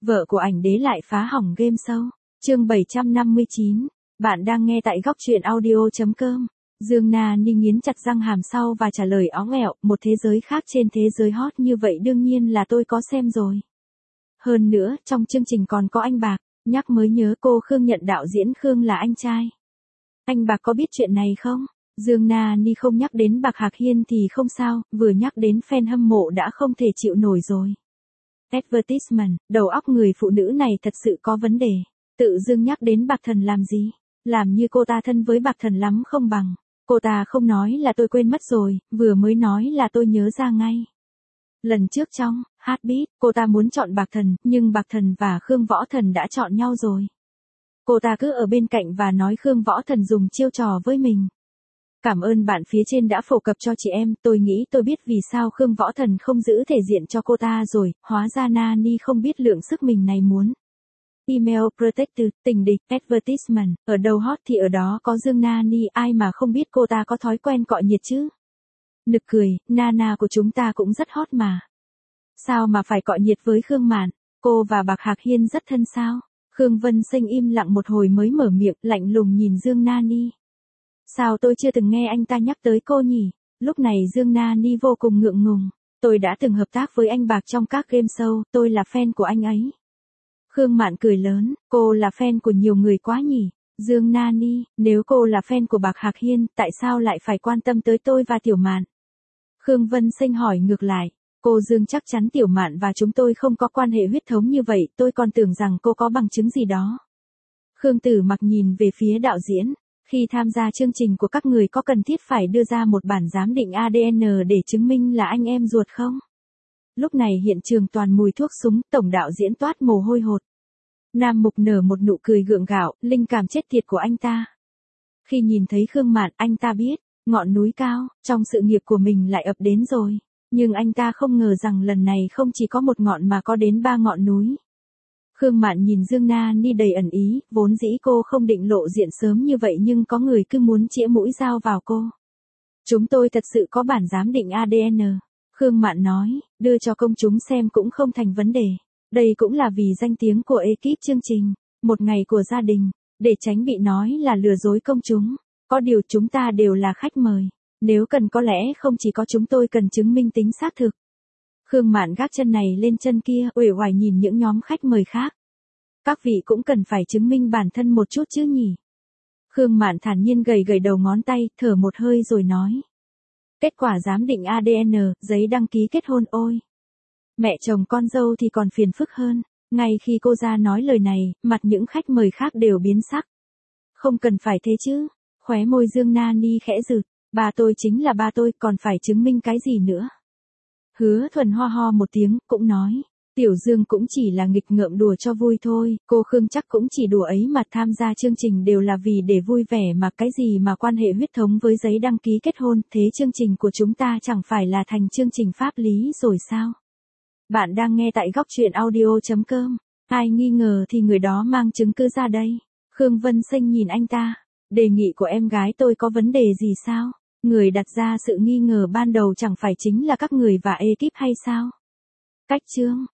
Vợ của ảnh đế lại phá hỏng game show. Chương 759. Bạn đang nghe tại góc truyện audio.com. Dương Na Ni nghiến chặt răng hàm sau và trả lời óng ẹo, một thế giới khác trên thế giới hot như vậy đương nhiên là tôi có xem rồi. Hơn nữa, trong chương trình còn có anh Bạc, nhắc mới nhớ cô Khương nhận đạo diễn Khương là anh trai. Anh Bạc có biết chuyện này không? Dương Na Ni không nhắc đến Bạc Hạc Hiên thì không sao, vừa nhắc đến fan hâm mộ đã không thể chịu nổi rồi. Advertisement, đầu óc người phụ nữ này thật sự có vấn đề. Tự dưng nhắc đến Bạc Thần làm gì? Làm như cô ta thân với Bạc Thần lắm không bằng. Cô ta không nói là tôi quên mất rồi, vừa mới nói là tôi nhớ ra ngay. Lần trước trong Heartbeat, cô ta muốn chọn Bạc Thần, nhưng Bạc Thần và Khương Võ Thần đã chọn nhau rồi. Cô ta cứ ở bên cạnh và nói Khương Võ Thần dùng chiêu trò với mình. Cảm ơn bạn phía trên đã phổ cập cho chị em, tôi nghĩ tôi biết vì sao Khương Võ Thần không giữ thể diện cho cô ta rồi, hóa ra Nani không biết lượng sức mình này muốn. Email Protected, tình địch, advertisement, ở đâu hot thì ở đó có Dương Nani, ai mà không biết cô ta có thói quen cọ nhiệt chứ. Nực cười, Nana của chúng ta cũng rất hot mà. Sao mà phải cọ nhiệt với Khương Mạn, cô và Bạc Hạc Hiên rất thân sao? Khương Vân Sinh im lặng một hồi mới mở miệng, lạnh lùng nhìn Dương Nani. Sao tôi chưa từng nghe anh ta nhắc tới cô nhỉ? Lúc này Dương Nani vô cùng ngượng ngùng. Tôi đã từng hợp tác với anh Bạc trong các game show, tôi là fan của anh ấy. Khương Mạn cười lớn, cô là fan của nhiều người quá nhỉ? Dương Nani, nếu cô là fan của Bạc Hạc Hiên, tại sao lại phải quan tâm tới tôi và Tiểu Mạn? Khương Vân Sinh hỏi ngược lại, cô Dương chắc chắn Tiểu Mạn và chúng tôi không có quan hệ huyết thống như vậy, tôi còn tưởng rằng cô có bằng chứng gì đó. Khương Tử Mặc nhìn về phía đạo diễn. Khi tham gia chương trình của các người có cần thiết phải đưa ra một bản giám định ADN để chứng minh là anh em ruột không? Lúc này hiện trường toàn mùi thuốc súng, tổng đạo diễn toát mồ hôi hột. Nam Mục nở một nụ cười gượng gạo, linh cảm chết tiệt của anh ta. Khi nhìn thấy Khương Mạn, anh ta biết, ngọn núi cao, trong sự nghiệp của mình lại ập đến rồi. Nhưng anh ta không ngờ rằng lần này không chỉ có một ngọn mà có đến 3 ngọn núi. Khương Mạn nhìn Dương Nani đầy ẩn ý, vốn dĩ cô không định lộ diện sớm như vậy nhưng có người cứ muốn chĩa mũi dao vào cô. Chúng tôi thật sự có bản giám định ADN. Khương Mạn nói, đưa cho công chúng xem cũng không thành vấn đề. Đây cũng là vì danh tiếng của ekip chương trình, một ngày của gia đình, để tránh bị nói là lừa dối công chúng. Có điều chúng ta đều là khách mời. Nếu cần có lẽ không chỉ có chúng tôi cần chứng minh tính xác thực. Khương Mạn gác chân này lên chân kia, uể oải nhìn những nhóm khách mời khác. Các vị cũng cần phải chứng minh bản thân một chút chứ nhỉ? Khương Mạn thản nhiên gầy gầy đầu ngón tay, thở một hơi rồi nói. Kết quả giám định ADN, giấy đăng ký kết hôn ôi. Mẹ chồng con dâu thì còn phiền phức hơn. Ngay khi cô ra nói lời này, mặt những khách mời khác đều biến sắc. Không cần phải thế chứ. Khóe môi Dương Nani khẽ rụt. Ba tôi chính là ba tôi, còn phải chứng minh cái gì nữa? Hứa Thuần ho ho một tiếng, cũng nói. Tiểu Dương cũng chỉ là nghịch ngợm đùa cho vui thôi, cô Khương chắc cũng chỉ đùa ấy mà tham gia chương trình đều là vì để vui vẻ mà cái gì mà quan hệ huyết thống với giấy đăng ký kết hôn, thế chương trình của chúng ta chẳng phải là thành chương trình pháp lý rồi sao? Bạn đang nghe tại góc truyện audio.com, ai nghi ngờ thì người đó mang chứng cứ ra đây. Khương Vân Sinh nhìn anh ta, đề nghị của em gái tôi có vấn đề gì sao? Người đặt ra sự nghi ngờ ban đầu chẳng phải chính là các người và ekip hay sao? Cách chương